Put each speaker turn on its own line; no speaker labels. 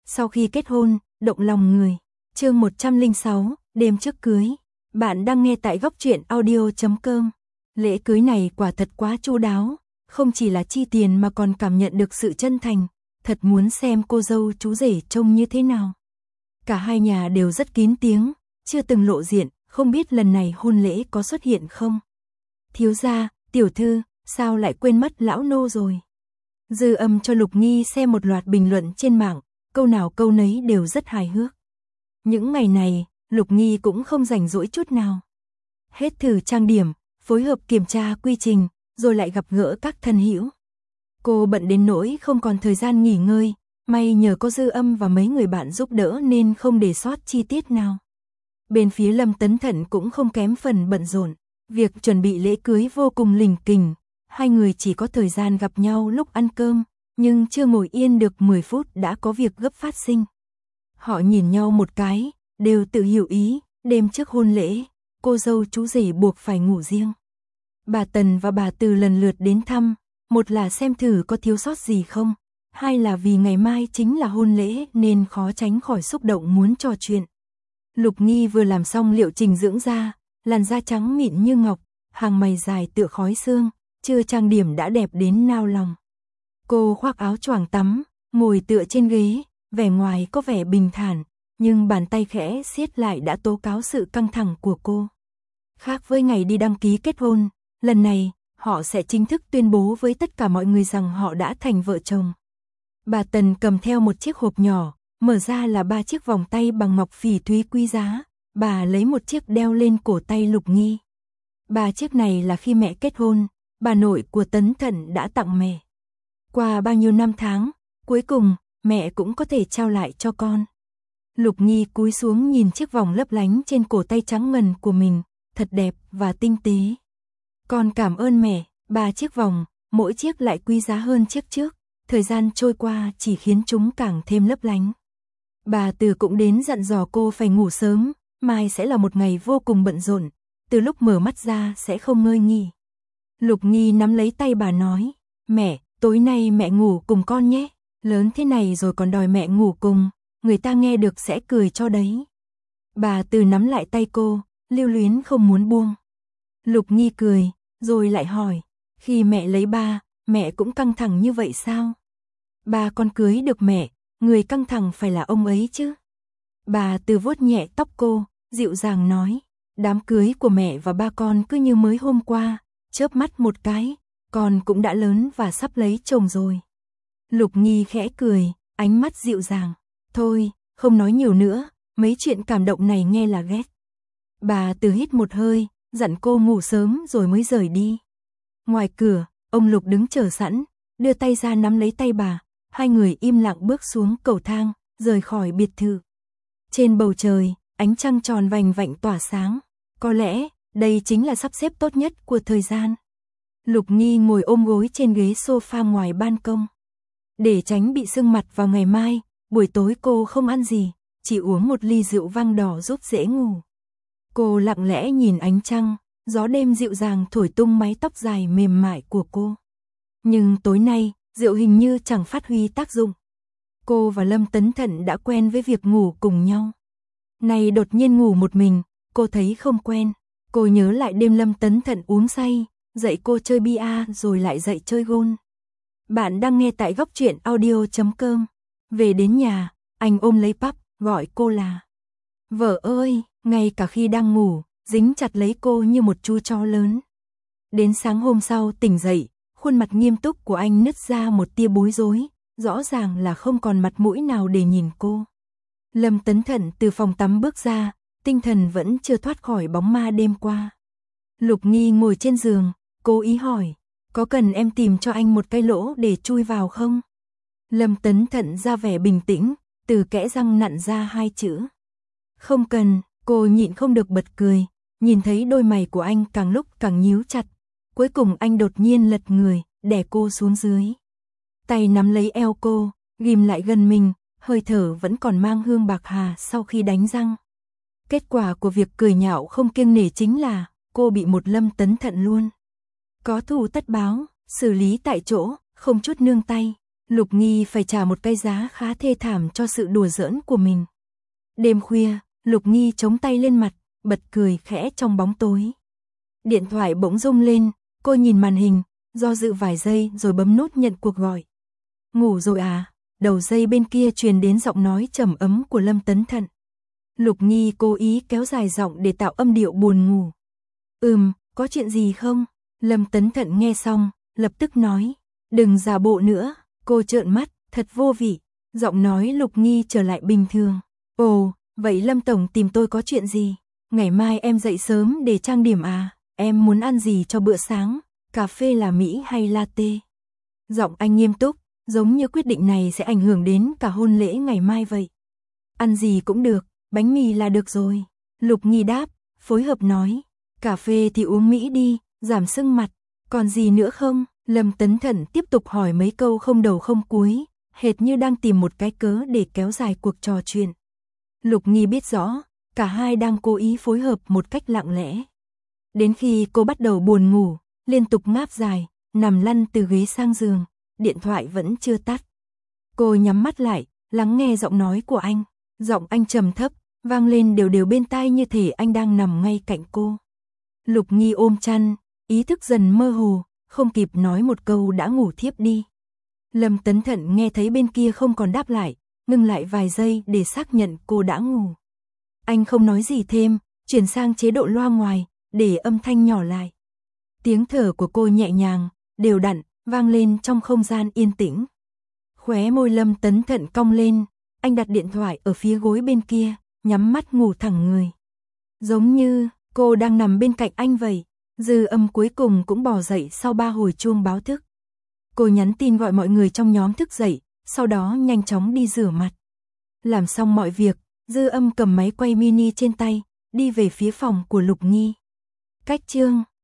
Sau khi kết hôn, động lòng người. Chương 106, đêm trước cưới. Bạn đang nghe tại góc truyện audio.com. Lễ cưới này quả thật quá chu đáo, không chỉ là chi tiền mà còn cảm nhận được sự chân thành, thật muốn xem cô dâu chú rể trông như thế nào. Cả hai nhà đều rất kín tiếng, chưa từng lộ diện, không biết lần này hôn lễ có xuất hiện không. Thiếu gia, tiểu thư, sao lại quên mất lão nô rồi? Dư Âm cho Lục Nghi xem một loạt bình luận trên mạng, câu nào câu nấy đều rất hài hước. Những ngày này, Lục Nghi cũng không rảnh rỗi chút nào. Hết thử trang điểm, phối hợp kiểm tra quy trình, rồi lại gặp gỡ các thân hữu. Cô bận đến nỗi không còn thời gian nghỉ ngơi, may nhờ có Dư Âm và mấy người bạn giúp đỡ nên không để sót chi tiết nào. Bên phía Lâm Tấn Thận cũng không kém phần bận rộn, việc chuẩn bị lễ cưới vô cùng lỉnh kỉnh, hai người chỉ có thời gian gặp nhau lúc ăn cơm, nhưng chưa ngồi yên được 10 phút đã có việc gấp phát sinh. Họ nhìn nhau một cái, đều tự hiểu ý, đêm trước hôn lễ, cô dâu chú rể buộc phải ngủ riêng. Bà Tần và bà Từ lần lượt đến thăm, một là xem thử có thiếu sót gì không, hai là vì ngày mai chính là hôn lễ nên khó tránh khỏi xúc động muốn trò chuyện. Lục Nghi vừa làm xong liệu trình dưỡng da, làn da trắng mịn như ngọc, hàng mày dài tựa khói sương, chưa trang điểm đã đẹp đến nao lòng. Cô khoác áo choàng tắm, ngồi tựa trên ghế, vẻ ngoài có vẻ bình thản, nhưng bàn tay khẽ siết lại đã tố cáo sự căng thẳng của cô. Khác với ngày đi đăng ký kết hôn, lần này, họ sẽ chính thức tuyên bố với tất cả mọi người rằng họ đã thành vợ chồng. Bà Tần cầm theo một chiếc hộp nhỏ, mở ra là 3 chiếc vòng tay bằng ngọc phỉ thúy quý giá, bà lấy một chiếc đeo lên cổ tay Lục Nghi. 3 chiếc này là khi mẹ kết hôn, bà nội của Tấn Thận đã tặng mẹ. Qua bao nhiêu năm tháng, cuối cùng, mẹ cũng có thể trao lại cho con. Lục Nghi cúi xuống nhìn chiếc vòng lấp lánh trên cổ tay trắng ngần của mình, thật đẹp và tinh tế. Con cảm ơn mẹ, 3 chiếc vòng, mỗi chiếc lại quý giá hơn chiếc trước, thời gian trôi qua chỉ khiến chúng càng thêm lấp lánh. Bà Từ cũng đến dặn dò cô phải ngủ sớm, mai sẽ là một ngày vô cùng bận rộn, từ lúc mở mắt ra sẽ không ngơi nghỉ. Lục Nghi nắm lấy tay bà nói, mẹ, tối nay mẹ ngủ cùng con nhé, lớn thế này rồi còn đòi mẹ ngủ cùng, người ta nghe được sẽ cười cho đấy. Bà Từ nắm lại tay cô, lưu luyến không muốn buông. Lục Nghi cười, rồi lại hỏi, khi mẹ lấy ba, mẹ cũng căng thẳng như vậy sao? Ba con cưới được mẹ, người căng thẳng phải là ông ấy chứ. Bà Từ vuốt nhẹ tóc cô, dịu dàng nói, đám cưới của mẹ và ba con cứ như mới hôm qua, chớp mắt một cái, con cũng đã lớn và sắp lấy chồng rồi. Lục Nghi khẽ cười, ánh mắt dịu dàng, thôi, không nói nhiều nữa, mấy chuyện cảm động này nghe là ghét. Bà Từ hít một hơi, dặn cô ngủ sớm rồi mới rời đi. Ngoài cửa, ông Lục đứng chờ sẵn, đưa tay ra nắm lấy tay bà, hai người im lặng bước xuống cầu thang, rời khỏi biệt thự. Trên bầu trời, ánh trăng tròn vành vạnh tỏa sáng, có lẽ đây chính là sắp xếp tốt nhất của thời gian. Lục Nghi ngồi ôm gối trên ghế sofa ngoài ban công. Để tránh bị sưng mặt vào ngày mai, buổi tối cô không ăn gì, chỉ uống một ly rượu vang đỏ giúp dễ ngủ. Cô lặng lẽ nhìn ánh trăng, gió đêm dịu dàng thổi tung mái tóc dài mềm mại của cô. Nhưng tối nay, rượu hình như chẳng phát huy tác dụng. Cô và Lâm Tấn Thận đã quen với việc ngủ cùng nhau. Này đột nhiên ngủ một mình, cô thấy không quen. Cô nhớ lại đêm Lâm Tấn Thận uống say, dạy cô chơi bia rồi lại dạy chơi gôn. Bạn đang nghe tại góc truyện audio.com. Về đến nhà, anh ôm lấy Pắp, gọi cô là vợ ơi, ngay cả khi đang ngủ, dính chặt lấy cô như một chú chó lớn. Đến sáng hôm sau tỉnh dậy, khuôn mặt nghiêm túc của anh nứt ra một tia bối rối, rõ ràng là không còn mặt mũi nào để nhìn cô. Lâm Tấn Thận từ phòng tắm bước ra, tinh thần vẫn chưa thoát khỏi bóng ma đêm qua. Lục Nghi ngồi trên giường, cố ý hỏi, có cần em tìm cho anh một cái lỗ để chui vào không? Lâm Tấn Thận ra vẻ bình tĩnh, từ kẽ răng nặn ra 2 chữ. Không cần, cô nhịn không được bật cười, nhìn thấy đôi mày của anh càng lúc càng nhíu chặt. Cuối cùng anh đột nhiên lật người, đè cô xuống dưới. Tay nắm lấy eo cô, ghim lại gần mình, hơi thở vẫn còn mang hương bạc hà sau khi đánh răng. Kết quả của việc cười nhạo không kiêng nể chính là cô bị một Lâm Tấn Thận luôn. Có thù tất báo, xử lý tại chỗ, không chút nương tay. Lục Nghi phải trả một cái giá khá thê thảm cho sự đùa giỡn của mình. Đêm khuya, Lục Nghi chống tay lên mặt, bật cười khẽ trong bóng tối. Điện thoại bỗng rung lên, cô nhìn màn hình, do dự vài giây rồi bấm nút nhận cuộc gọi. Ngủ rồi à? Đầu dây bên kia truyền đến giọng nói trầm ấm của Lâm Tấn Thận. Lục Nghi cố ý kéo dài giọng để tạo âm điệu buồn ngủ. Có chuyện gì không? Lâm Tấn Thận nghe xong, lập tức nói. Đừng giả bộ nữa. Cô trợn mắt, thật vô vị. Giọng nói Lục Nghi trở lại bình thường. Ồ, vậy Lâm Tổng tìm tôi có chuyện gì? Ngày mai em dậy sớm để trang điểm à? Em muốn ăn gì cho bữa sáng? Cà phê là Mỹ hay latte? Giọng anh nghiêm túc, giống như quyết định này sẽ ảnh hưởng đến cả hôn lễ ngày mai vậy. Ăn gì cũng được, bánh mì là được rồi. Lục Nghi đáp, phối hợp nói. Cà phê thì uống Mỹ đi, giảm sưng mặt. Còn gì nữa không? Lâm Tấn Thận tiếp tục hỏi mấy câu không đầu không cuối, hệt như đang tìm một cái cớ để kéo dài cuộc trò chuyện. Lục Nghi biết rõ, cả hai đang cố ý phối hợp một cách lặng lẽ. Đến khi cô bắt đầu buồn ngủ, liên tục ngáp dài, nằm lăn từ ghế sang giường, điện thoại vẫn chưa tắt. Cô nhắm mắt lại, lắng nghe giọng nói của anh. Giọng anh trầm thấp, vang lên đều đều bên tai như thể anh đang nằm ngay cạnh cô. Lục Nghi ôm chăn, ý thức dần mơ hồ, không kịp nói một câu đã ngủ thiếp đi. Lâm Tấn Thận nghe thấy bên kia không còn đáp lại, ngừng lại vài giây để xác nhận cô đã ngủ. Anh không nói gì thêm, chuyển sang chế độ loa ngoài, để âm thanh nhỏ lại. Tiếng thở của cô nhẹ nhàng, đều đặn, vang lên trong không gian yên tĩnh. Khóe môi Lâm Tấn Thận cong lên, anh đặt điện thoại ở phía gối bên kia, nhắm mắt ngủ thẳng người. Giống như cô đang nằm bên cạnh anh vậy. Dư Âm cuối cùng cũng bò dậy sau 3 hồi chuông báo thức. Cô nhắn tin gọi mọi người trong nhóm thức dậy, sau đó nhanh chóng đi rửa mặt. Làm xong mọi việc, Dư Âm cầm máy quay mini trên tay, đi về phía phòng của Lục Nghi. Cách chương